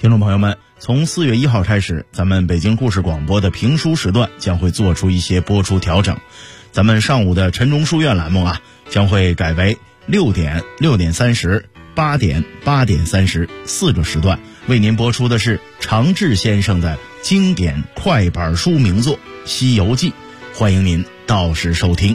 听众朋友们，从4月1号开始，咱们北京故事广播的评书时段将会做出一些播出调整。咱们上午的晨钟书院栏目将会改为6点、6点30、8点、8点30，4个时段为您播出的是常志先生的经典快板书名作《西游记》，欢迎您到时收听。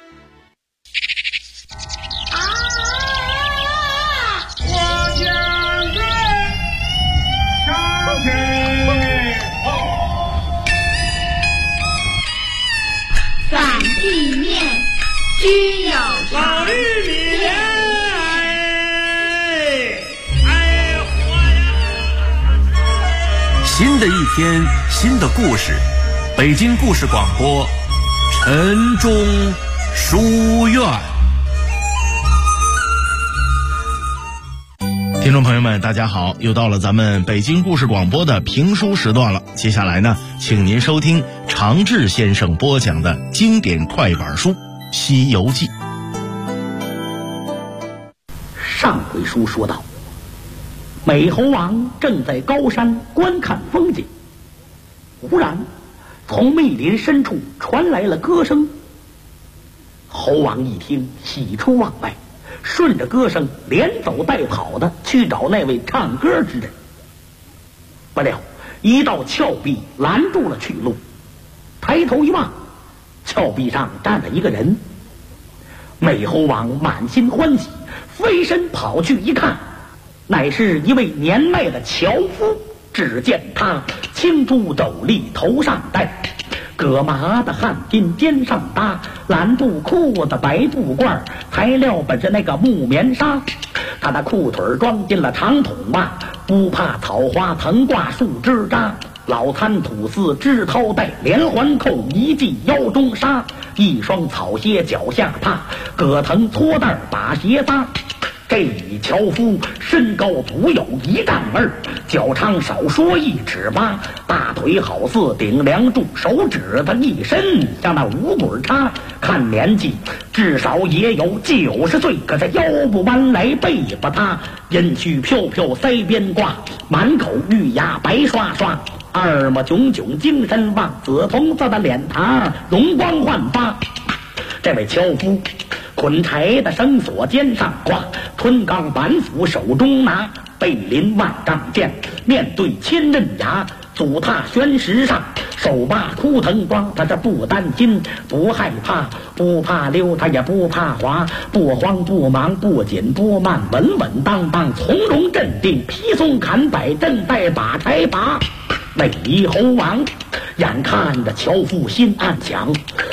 须有老玉米莲， 新的一天，新的故事，北京故事广播，晨钟书院。 听众朋友们，大家好，又到了咱们北京故事广播的评书时段了。接下来呢，请您收听常志先生播讲的经典快板书《西游记》。 上回书说到，美猴王正在高山观看风景，忽然从密林深处传来了歌声。猴王一听，喜出望外，顺着歌声连走带跑的去找那位唱歌之人。不料一道峭壁拦住了去路，抬头一望，峭壁上站了一个人。美猴王满心欢喜，飞身跑去一看，乃是一位年迈的樵夫。只见他青珠斗笠头上戴，葛麻的汗巾肩上搭，蓝布裤子白布褂，材料本是那个木棉纱。他的裤腿装进了长筒袜，不怕草花藤挂树枝扎。老参吐丝枝绦带，连环扣一系腰中纱。一双草鞋脚下踏，葛藤搓带把鞋搭。这樵夫身高足有1丈2，脚长少说1尺8，大腿好似顶梁柱，手指头一伸像那五棍叉。看年纪至少也有90岁，可是腰不弯来背不塌，阴须飘飘腮边挂，满口玉牙白刷刷，二目炯炯精神旺，紫红色的脸庞容光焕发。这位樵夫捆柴的绳索肩上挂，春钢板斧手中拿，背临万丈剑，面对千仞崖，足踏悬石上，手把枯藤桩。他这不担心不害怕，不怕溜他也不怕滑，不慌不忙不紧不慢，稳稳当当从容镇定，劈松砍柏正在把柴拔。美猴王眼看着樵夫，心暗想，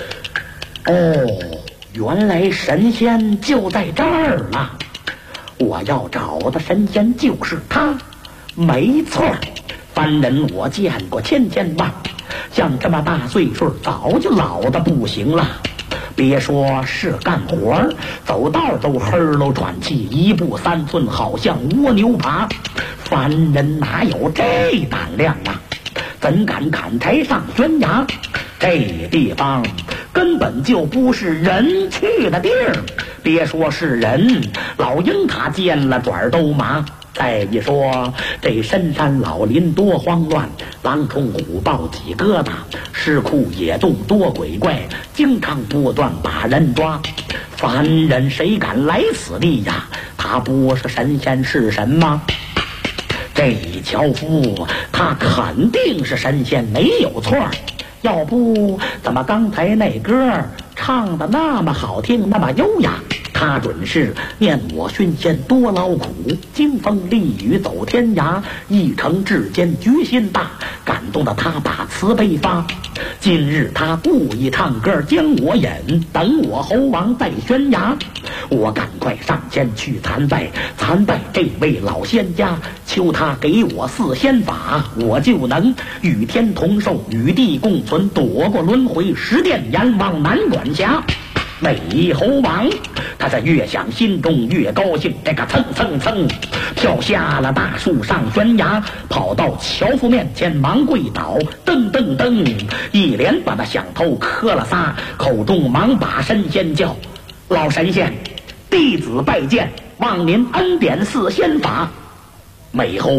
原来神仙就在这儿了，我要找的神仙就是他。没错，凡人我见过千万，像这么大岁数早就老得不行了，别说是干活，走道都嘿喽喘气，1步3寸好像蜗牛爬。凡人哪有这胆量啊，怎敢砍柴上悬崖？这地方根本就不是人去的地儿，别说是人，老鹰它见了爪都麻。再一说这深山老林多慌乱，狼虫虎豹几疙瘩，尸窟野洞多鬼怪，经常不断把人抓。凡人谁敢来此地呀？他不是神仙是神吗？这樵夫他肯定是神仙，没有错。要不怎么刚才那歌唱的那么好听，那么优雅？他准是念我熏仙多劳苦，经风丽雨走天涯，一诚至坚决心大，感动的他把慈悲发。今日他故意唱歌将我引，等我猴王在悬崖。我赶快上前去参拜这位老仙家，求他给我4仙法，我就能与天同寿，与地共存，躲过轮回，十殿阎王难管辖。美猴王他是越想心中越高兴，这个蹭跳下了大树上悬崖，跑到樵夫面前忙跪倒，噔一连把他响头磕了仨，口中忙把神仙叫：老神仙，弟子拜见，望您恩典4仙法。美猴王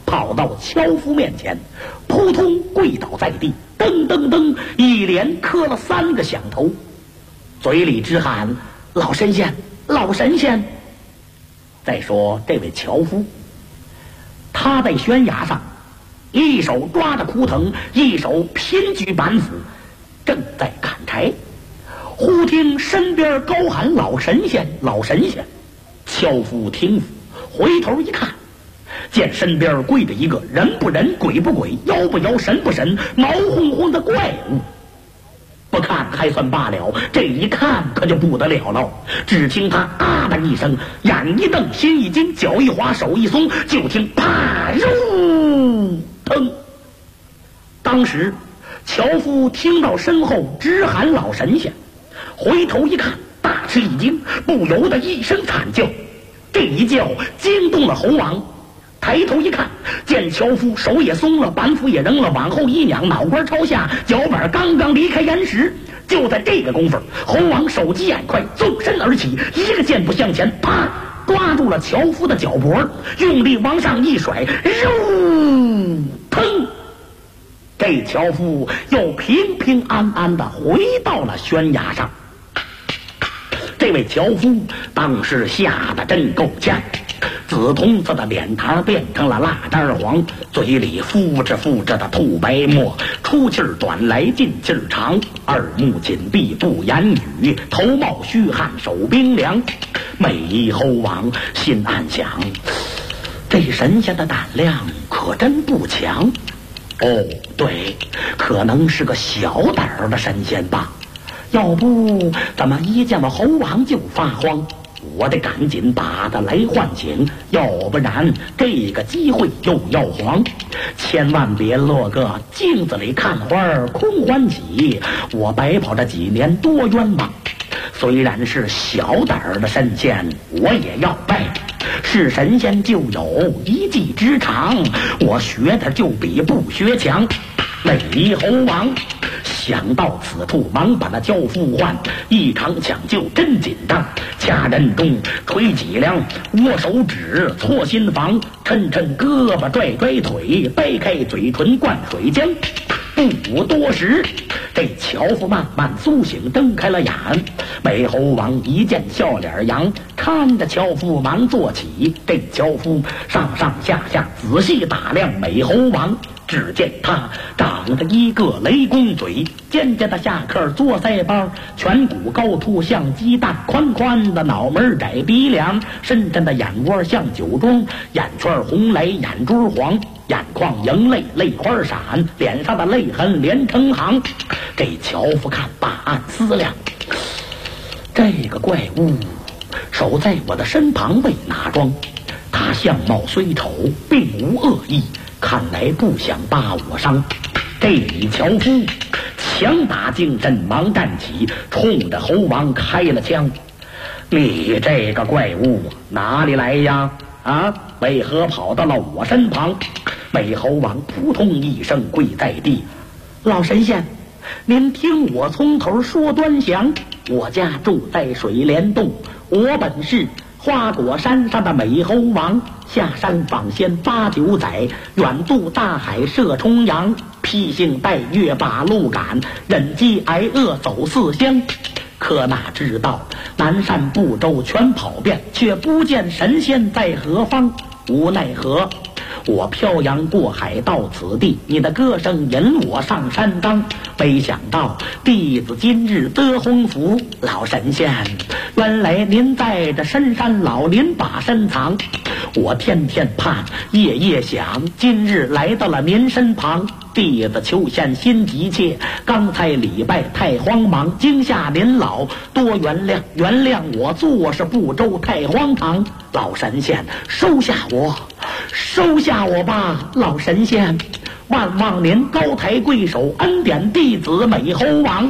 跑到樵夫面前，扑通跪倒在地，噔噔噔一连磕了3个响头，嘴里直喊老神仙，老神仙。再说这位樵夫，他在悬崖上，一手抓着枯藤，一手拼举板斧，正在砍柴。忽听身边高喊老神仙，老神仙。樵夫停斧，回头一看，见身边跪着一个人不人鬼不鬼妖不妖神不神毛烘烘的怪物。不看还算罢了，这一看可就不得了了。只听他啊的一声，眼一瞪，心一惊，脚一滑，手一松，就听啪肉腾。当时樵夫听到身后直喊老神仙，回头一看，大吃一惊，不由得一声惨叫。这一叫惊动了猴王，抬头一看，见樵夫手也松了，板斧也扔了，往后一仰，脑瓜朝下，脚板刚刚离开岩石。就在这个功夫，猴王手疾眼快，纵身而起，一个箭步向前，啪，抓住了樵夫的脚脖，用力往上一甩，肉腾，这樵夫又平平安安的回到了悬崖上。这位樵夫当时吓得真够呛，紫铜色的脸庞变成了蜡渣黄，嘴里敷着的吐白沫，出气儿短来进气儿长，耳目紧闭不言语，头冒虚汗手冰凉。美猴王心暗想，这神仙的胆量可真不强。哦，对，可能是个小胆儿的神仙吧。要不怎么一见了猴王就发慌？我得赶紧把他来唤醒，要不然这个机会又要黄。千万别落个镜子里看花空欢喜，我白跑这几年多冤枉。虽然是小胆儿的神仙，我也要拜。是神仙就有一技之长，我学的就比不学强。美猴王想到此处，忙把那樵夫唤，一场抢救真紧张，掐人中，捶脊梁，握手指，搓心房，抻胳膊，拽腿，掰开嘴唇，灌水浆。不多时，这樵夫慢慢苏醒，睁开了眼。美猴王一见笑脸扬，看着樵夫忙坐起。这樵夫上下仔细打量美猴王，只见他长着一个雷公嘴，尖尖的下颏做腮帮，颧骨高凸像鸡蛋，宽的脑门窄鼻梁，深的眼窝像酒庄，眼圈红来眼珠黄，眼眶盈泪泪花闪，脸上的泪痕连成行。这樵夫看罢暗思量，这个怪物守在我的身旁为哪桩？他相貌虽丑，并无恶意，看来不想把我伤。这樵夫强打精神，忙站起，冲着猴王开了枪。你这个怪物哪里来呀？啊，为何跑到了我身旁？美猴王扑通一声跪在地，老神仙，您听我从头说端详。我家住在水帘洞，我本是花果山上的美猴王，下山访仙8、9载，远渡大海涉重洋，披星戴月把路赶，忍饥挨饿走4乡。可哪知道南赡部洲全跑遍，却不见神仙在何方。无奈何，我漂洋过海到此地，你的歌声引我上山岗。没想到弟子今日得鸿福，老神仙，原来您在这深山老林把身藏。我天天盼，夜想，今日来到了您身旁。弟子求仙心急切，刚才礼拜太慌忙，惊吓您老，多原谅我做事不周太荒唐。老神仙，收下我吧，老神仙，万望您高抬贵手，恩典弟子美猴王。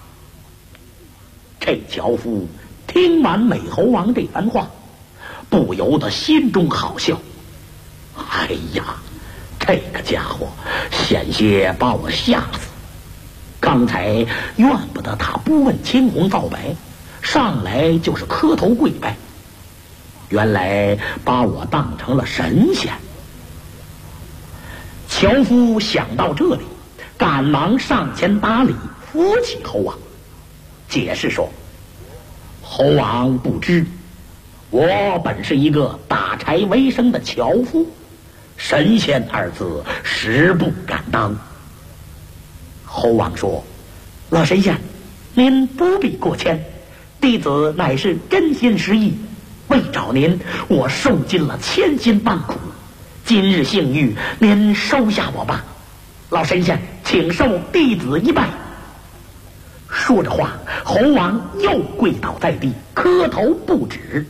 这樵夫听完美猴王这番话，不由得心中好笑。哎呀，这个家伙险些把我吓死！刚才怨不得他不问青红皂白，上来就是磕头跪拜，原来把我当成了神仙。 樵夫想到这里，赶忙上前打礼，扶起侯王，解释说：侯王不知，我本是一个打柴为生的樵夫，神仙二字实不敢当。侯王说：老神仙，您不必过谦，弟子乃是真心实意，为找您，我受尽了千辛万苦，今日幸遇，您收下我吧。老神仙，请受弟子一拜。说着话，侯王又跪倒在地，磕头不止。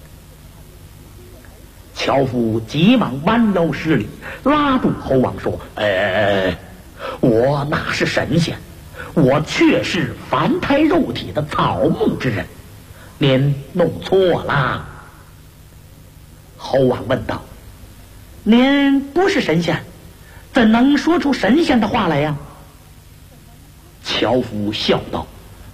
樵夫急忙弯腰施礼，拉住侯王说：我哪是神仙，我却是凡胎肉体的草木之人，您弄错了。侯王问道：您不是神仙，怎能说出神仙的话来呀？樵夫笑道：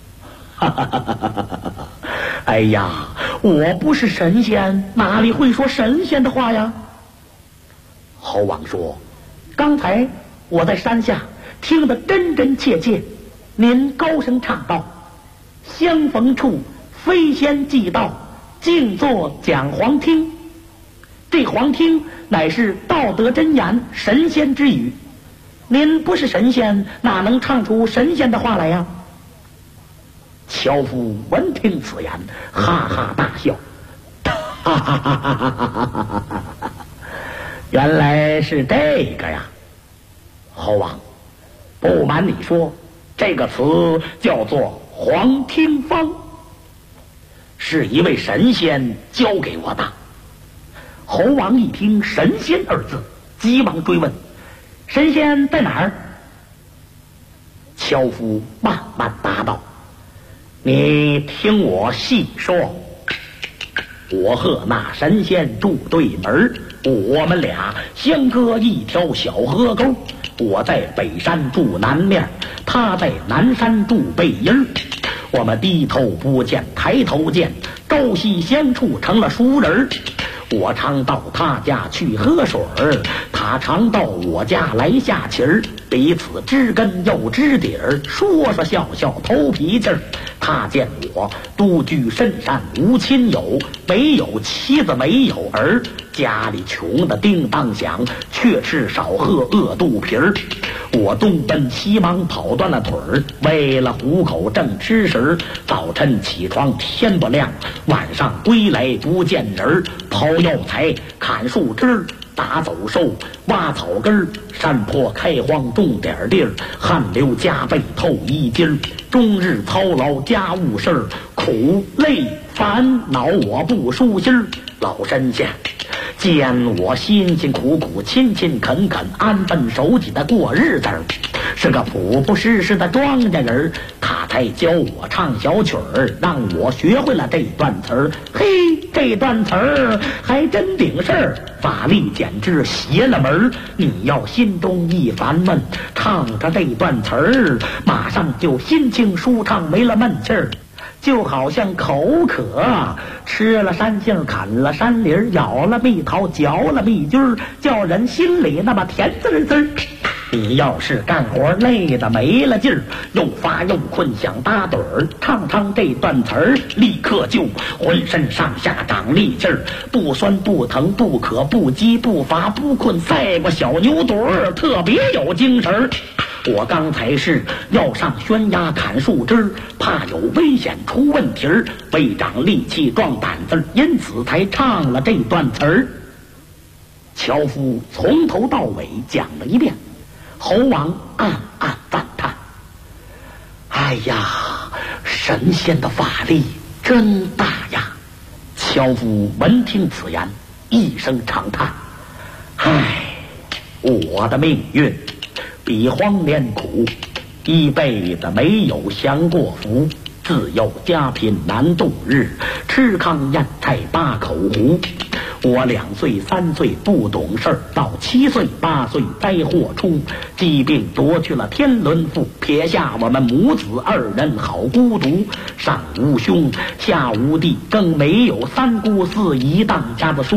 哎呀，我不是神仙，哪里会说神仙的话呀？侯王说：刚才我在山下听得真真切切，您高声唱道：相逢处非仙即道，静坐讲黄听。这黄听乃是道德真言，神仙之语。您不是神仙，哪能唱出神仙的话来呀？樵夫闻听此言，哈哈大笑，哈哈哈哈哈哈！原来是这个呀！侯王，不瞒你说，这个词叫做黄听方，是一位神仙教给我的。侯王一听神仙二字，急忙追问：神仙在哪儿？樵夫慢慢答道：你听我细说。我和那神仙住对门，我们俩相隔一条小河沟。我在北山住南面，他在南山住北阴。我们低头不见抬头见，朝夕相处成了熟人。我常到他家去喝水儿，他常到我家来下棋儿，彼此知根又知底儿，说说笑笑偷脾气儿。他见我独居深山无亲友，没有妻子没有儿，家里穷得叮当响，却吃少喝饿肚皮儿。我东奔西忙跑断了腿儿，为了糊口正吃食，早晨起床天不亮，晚上归来不见人，刨药材砍树枝，打走兽挖草根，山坡开荒种点地儿，汗流浃背透衣襟，终日操劳家务事儿，苦累烦恼我不舒心儿。老神仙，见我辛辛苦苦勤勤恳恳安分守己的过日子，是个朴朴实实的庄稼人，他才教我唱小曲儿，让我学会了这段词儿。嘿，这段词儿还真顶事儿，法力简直邪了门。你要心中一烦闷，唱着这段词儿，马上就心情舒畅，没了闷气儿。就好像口渴，吃了山杏，砍了山梨，咬了蜜桃，嚼了蜜汁，叫人心里那么甜滋滋。你要是干活累得没了劲儿，又发又困，想打盹儿，唱这段词儿，立刻就浑身上下长力气儿，不酸不疼不渴不饥不乏不困，赛过小牛犊儿，特别有精神儿。我刚才是要上悬崖砍树枝，怕有危险出问题儿，为长力气壮胆子，因此才唱了这段词儿。樵夫从头到尾讲了一遍，侯王暗暗赞叹：哎呀，神仙的法力真大呀！樵夫闻听此言，一声长叹：唉，我的命运比黄连苦，一辈子没有享过福，自幼家贫难度日，吃糠咽菜八口胡。我2岁3岁不懂事儿，到7岁8岁灾祸出，疾病夺去了天伦父，撇下我们母子2人好孤独，上无兄下无弟，更没有3姑4姨当家的书。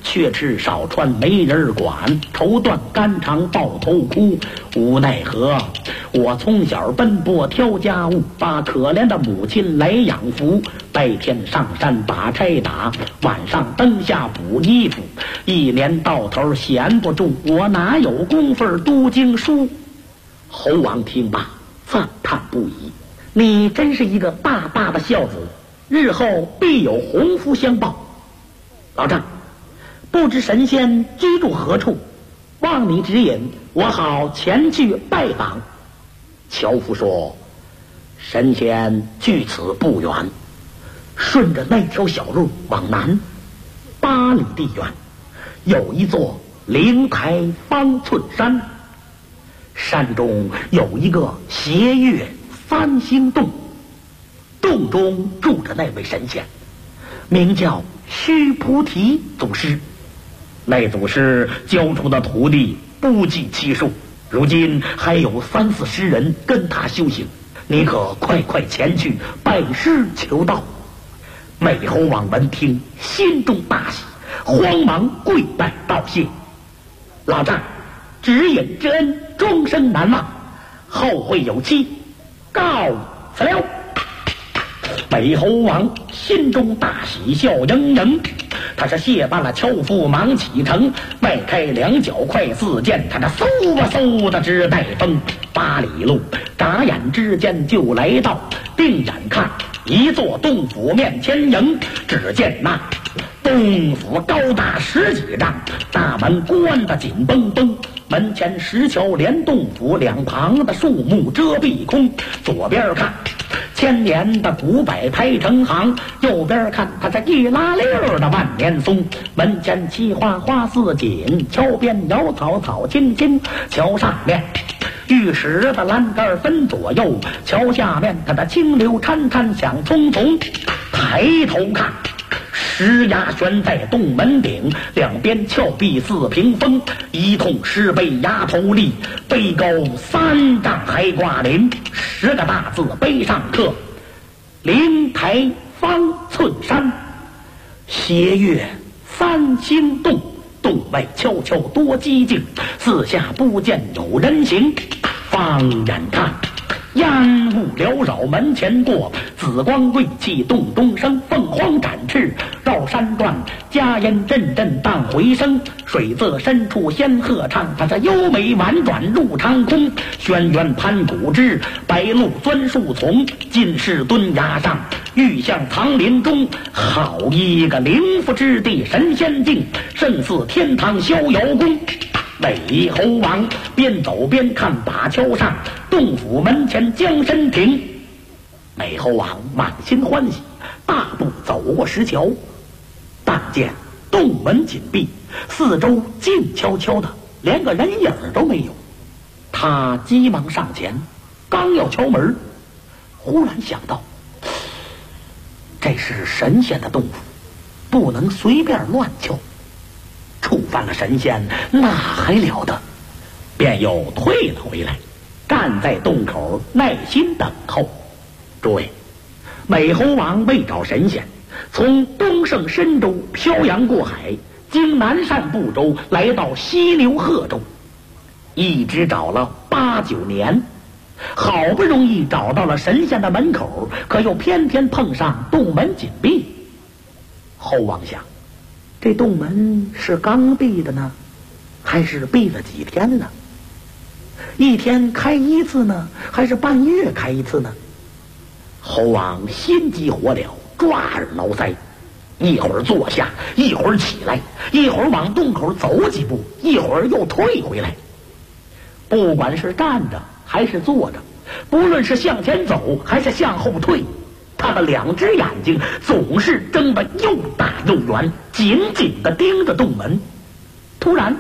却吃少穿没人管，绸缎肝肠抱头哭。无奈何，我从小奔波挑家务，把可怜的母亲来养扶。白天上山把差打，晚上灯下补衣服。一年到头闲不住，我哪有功夫读经书？侯王听罢赞叹不已，你真是一个大大的孝子，日后必有鸿福相报。老丈，不知神仙居住何处，望你指引，我好前去拜访。樵夫说，神仙距此不远，顺着那条小路往南8里地远，有一座灵台方寸山，山中有一个斜月3星洞，洞中住着那位神仙，名叫须菩提祖师。那祖师教出的徒弟不计其数，如今还有3、40人跟他修行，你可快快前去拜师求道。美猴王闻听，心中大喜，慌忙跪拜道谢。老丈，指引之恩终身难忘，后会有期，告辞了。美猴王心中大喜，笑盈盈。他是谢罢了樵夫，忙启程，迈开2脚快似箭，他这嗖吧嗖的直带风。8里路，眨眼之间就来到，定眼看一座洞府面前迎，只见那洞府高大10几丈，大门关得紧绷绷，门前石桥连洞府，两旁的树木遮蔽空。左边看1000年的古柏排成行，右边看它这一拉溜的万年松。门前漆花花似锦，桥边瑶草草青青。桥上面玉石的栏杆分左右，桥下面它的清流潺潺响匆匆。抬头看，石崖悬在洞门顶，两边峭壁似屏风，一通石碑崖头立，碑高3丈还挂临，10个大字碑上刻：灵台方寸山，斜月3星洞。洞外悄悄多寂静，四下不见有人行。放眼看，烟雾缭绕门前过，紫光贵气洞中生。凤凰展翅绕山转，佳音阵阵荡回声。水色深处仙鹤唱，它这优美婉转入长空。轩辕攀古枝，白鹿钻树丛，进士蹲崖上，玉像藏林中。好一个灵福之地神仙境，胜似天堂逍遥宫。美猴王边走边看，把桥上洞府门前将身停。美猴王满心欢喜，大步走过石桥，但见洞门紧闭，四周静悄悄的，连个人影都没有。他急忙上前，刚要敲门，忽然想到这是神仙的洞府，不能随便乱敲，触犯了神仙那还了得，便又退了回来，站在洞口耐心等候。诸位，美猴王为找神仙，从东胜神州漂洋过海，经南赡部洲来到西流贺州，一直找了8、9年，好不容易找到了神仙的门口，可又偏偏碰上洞门紧闭。猴王想，这洞门是刚闭的呢，还是闭了几天了？一天开一次呢，还是半月开一次呢？猴王心急火燎，抓耳挠腮，一会儿坐下，一会儿起来，一会儿往洞口走几步，一会儿又退回来。不管是站着还是坐着，不论是向前走还是向后退，他的2只眼睛总是睁得又大又圆，紧紧地盯着洞门。突然，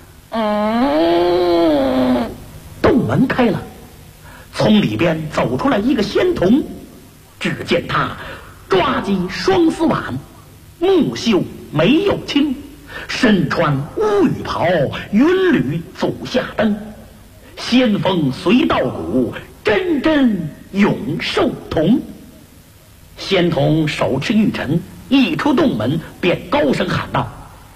洞门开了，从里边走出来一个仙童。只见他抓髻双丝挽，目秀眉又清，身穿乌羽袍，云履足下蹬，仙风随道骨，真真永寿童。仙童手持玉尘，一出洞门便高声喊道：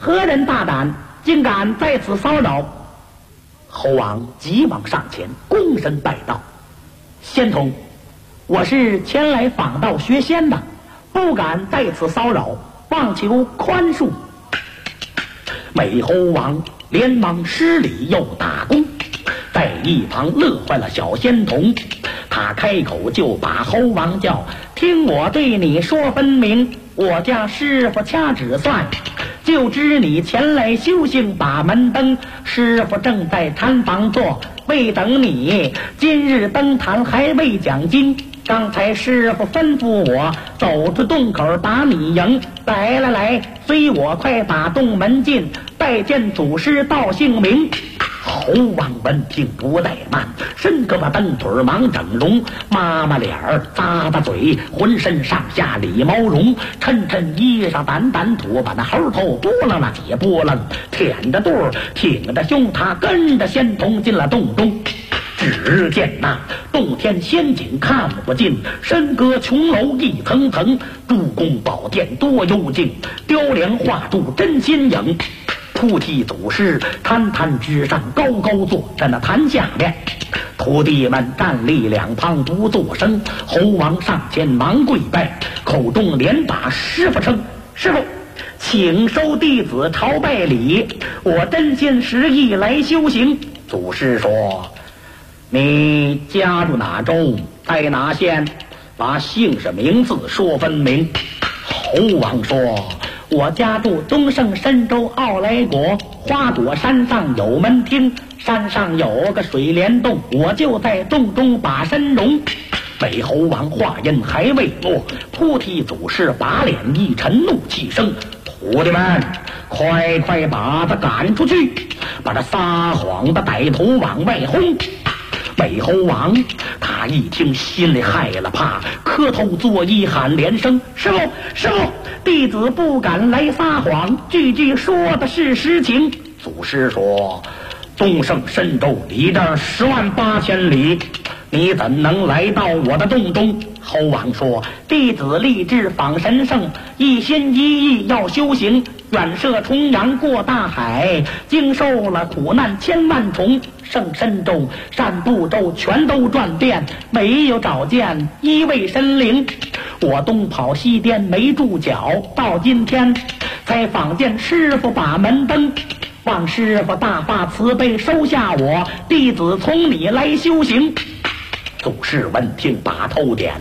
何人大胆，竟敢在此骚扰？猴王急忙上前，躬身拜道：仙童，我是前来访道学仙的，不敢在此骚扰，望求宽恕。美猴王连忙施礼又打躬，在一旁乐坏了小仙童。他开口就把猴王叫：听我对你说分明，我家师傅掐指算，就知你前来修行把门登。师傅正在禅房坐，未等你，今日登坛还未讲经。刚才师傅吩咐我走出洞口把你迎，来，随我快把洞门进，拜见祖师道姓名。猴王闻听不怠慢，伸胳膊蹬腿忙整容，妈妈脸儿咂巴嘴，浑身上下理毛绒，抻衣裳掸土，把那猴头拨楞那几拨楞，舔着肚儿挺着胸，他跟着仙童进了洞中。只见那洞天仙景看不尽，深阁琼楼一层层，诸宫宝殿多幽静，雕梁画柱真新颖。菩提祖师坛之上高坐在那坛下面，徒弟们站立两旁不作声。猴王上前忙跪拜，口中连把师傅称：师傅，请收弟子朝拜礼，我真心实意来修行。祖师说：你家住哪州，在哪县？把姓氏名字说分明。猴王说：我家住东胜神州奥莱国，花果山上有门厅，山上有个水帘洞，我就在洞中把身容。美猴王话音还未落，菩提祖师把脸一沉，怒气声：徒弟们，快把他赶出去，把这撒谎的歹徒往外轰。美猴王他一听心里害了怕，磕头作揖喊连声：师傅，弟子不敢来撒谎，句句说的是实情。祖师说：东胜神州离这儿108000里，你怎能来到我的洞中？猴王说：弟子立志访神圣，一心一意要修行，远涉重洋过大海，经受了苦难千万重，圣神州善部洲全都转遍，没有找见一位神灵。我东跑西颠没住脚，到今天才访见师傅把门登，望师傅大发慈悲收下我，弟子从你来修行。祖师闻听把头点：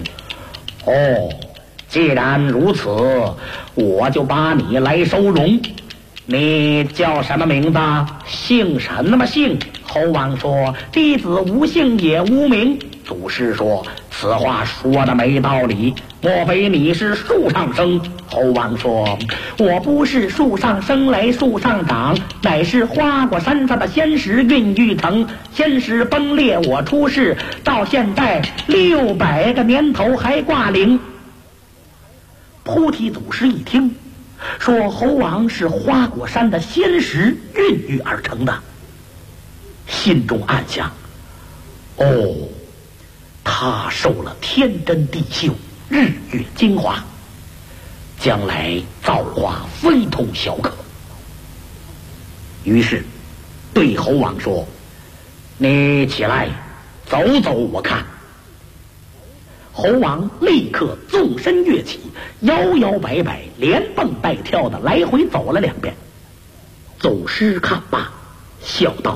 既然如此，我就把你来收容。你叫什么名字？姓什么姓？猴王说：弟子无姓也无名。祖师说：此话说的没道理，莫非你是树上生？猴王说：我不是树上生来树上长，乃是花果山上的仙石孕育成，仙石崩裂我出世，到现在600个年头还挂铃。菩提祖师一听说猴王是花果山的仙石孕育而成的，心中暗想：他受了天真地秀，日月精华，将来造化非同小可。于是对猴王说：你起来走走我看。猴王立刻纵身跃起，摇摇摆摆，连蹦带跳的来回走了2遍。祖师看罢，笑道：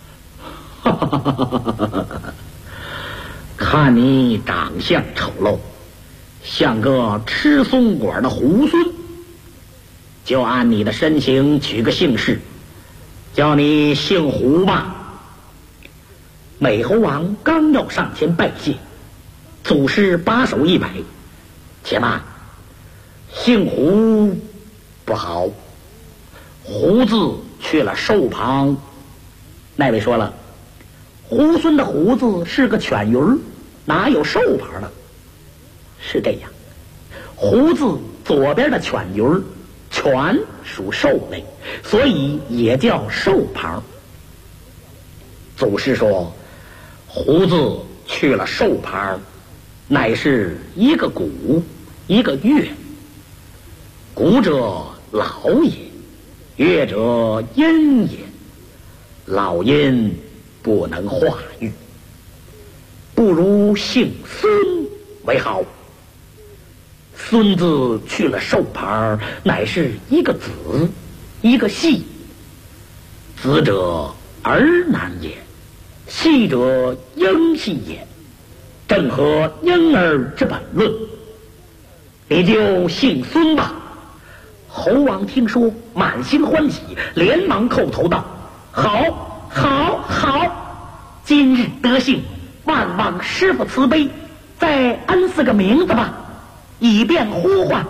看你长相丑陋，像个吃松果的猢狲，就按你的身形取个姓氏，叫你姓胡吧。美猴王刚要上前拜谢，祖师把手一摆：且慢，姓胡不好，胡字去了寿旁。那位说了，猢狲的胡字是个犬鱼，哪有寿旁呢？是这样，胡字左边的犬鱼，犬属兽类，所以也叫寿旁。祖师说，胡字去了寿旁，乃是一个古，一个月。古者老也， 乐者音也，老音不能化育，不如姓孙为好。孙字去了寿牌，乃是一个子，一个系。子者儿男也，系者婴系也，正合婴儿之本论。你就姓孙吧。侯王听说，满心欢喜，连忙叩头道：好，好，好！今日得幸，万望师傅慈悲，再恩赐个名字吧，以便呼唤。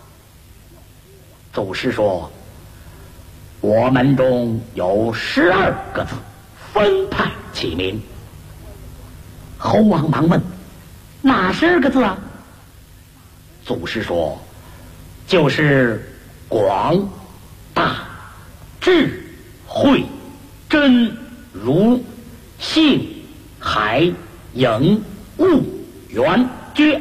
祖师说：我门中有12个字，分派起名。侯王忙问：哪12个字啊？祖师说：就是广、大、智、慧、真、如、信、海、颖、悟、圆、觉。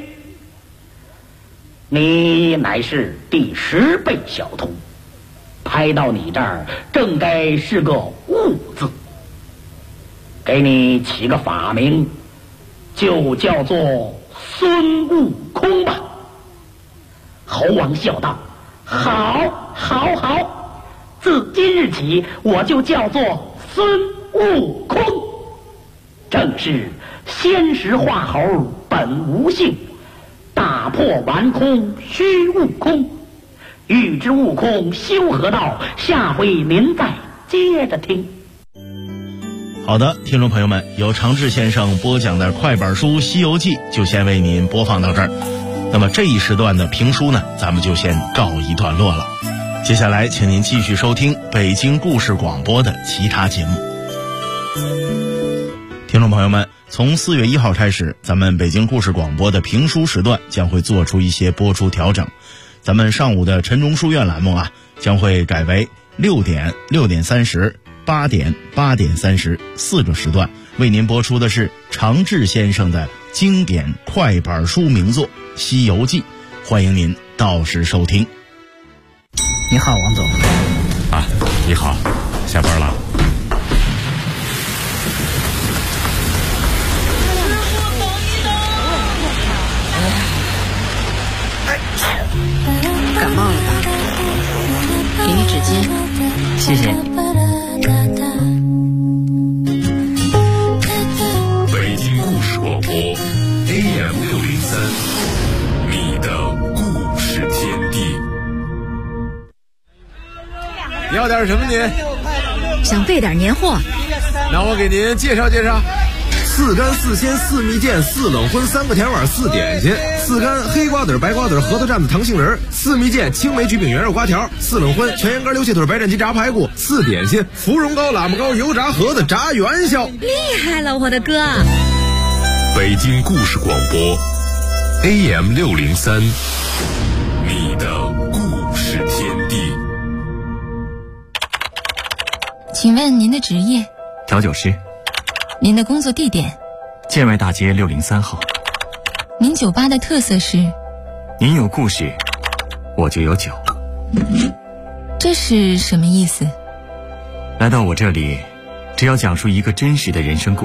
你乃是第10辈小童，拍到你这儿正该是个悟字，给你起个法名，就叫做孙悟空吧。侯王笑道：好，好，好！自今日起，我就叫做孙悟空。正是先识化猴本无性，打破顽空虚悟空。欲知悟空修何道，下回您再接着听。 好的，听众朋友们，由长治先生播讲的快板书《西游记》就先为您播放到这儿。那么这一时段的评书呢，咱们就先告一段落了。接下来请您继续收听北京故事广播的其他节目。听众朋友们，从4月1号开始，咱们北京故事广播的评书时段将会做出一些播出调整。咱们上午的晨钟书院栏目啊，将会改为6点、6点30、8点、8点30 4个时段，为您播出的是长治先生的经典快板书名作《西游记》，欢迎您到时收听。 你好，王总。 啊，你好，下班了。 感冒了吧？给你纸巾。谢谢。 北京故事广播 AM603，你的故事天地。 你要点什么您？ 想备点年货。 那我给您介绍介绍。4干4鲜4蜜饯4冷荤3个甜碗4点心，4干黑瓜子白瓜子核桃蘸子糖杏仁，4蜜饯青梅橘饼圆肉瓜条，4冷荤全羊肝溜蟹腿白斩鸡炸排骨，4点心芙蓉糕喇嘛糕油炸盒子炸元宵。 厉害了，我的哥！ 北京故事广播 AM603，你的故事天地。 请问您的职业？ 调酒师。 您的工作地点？ 建外大街603号。 您酒吧的特色是？ 您有故事，我就有酒。 这是什么意思？ 来到我这里，只要讲述一个真实的人生故事。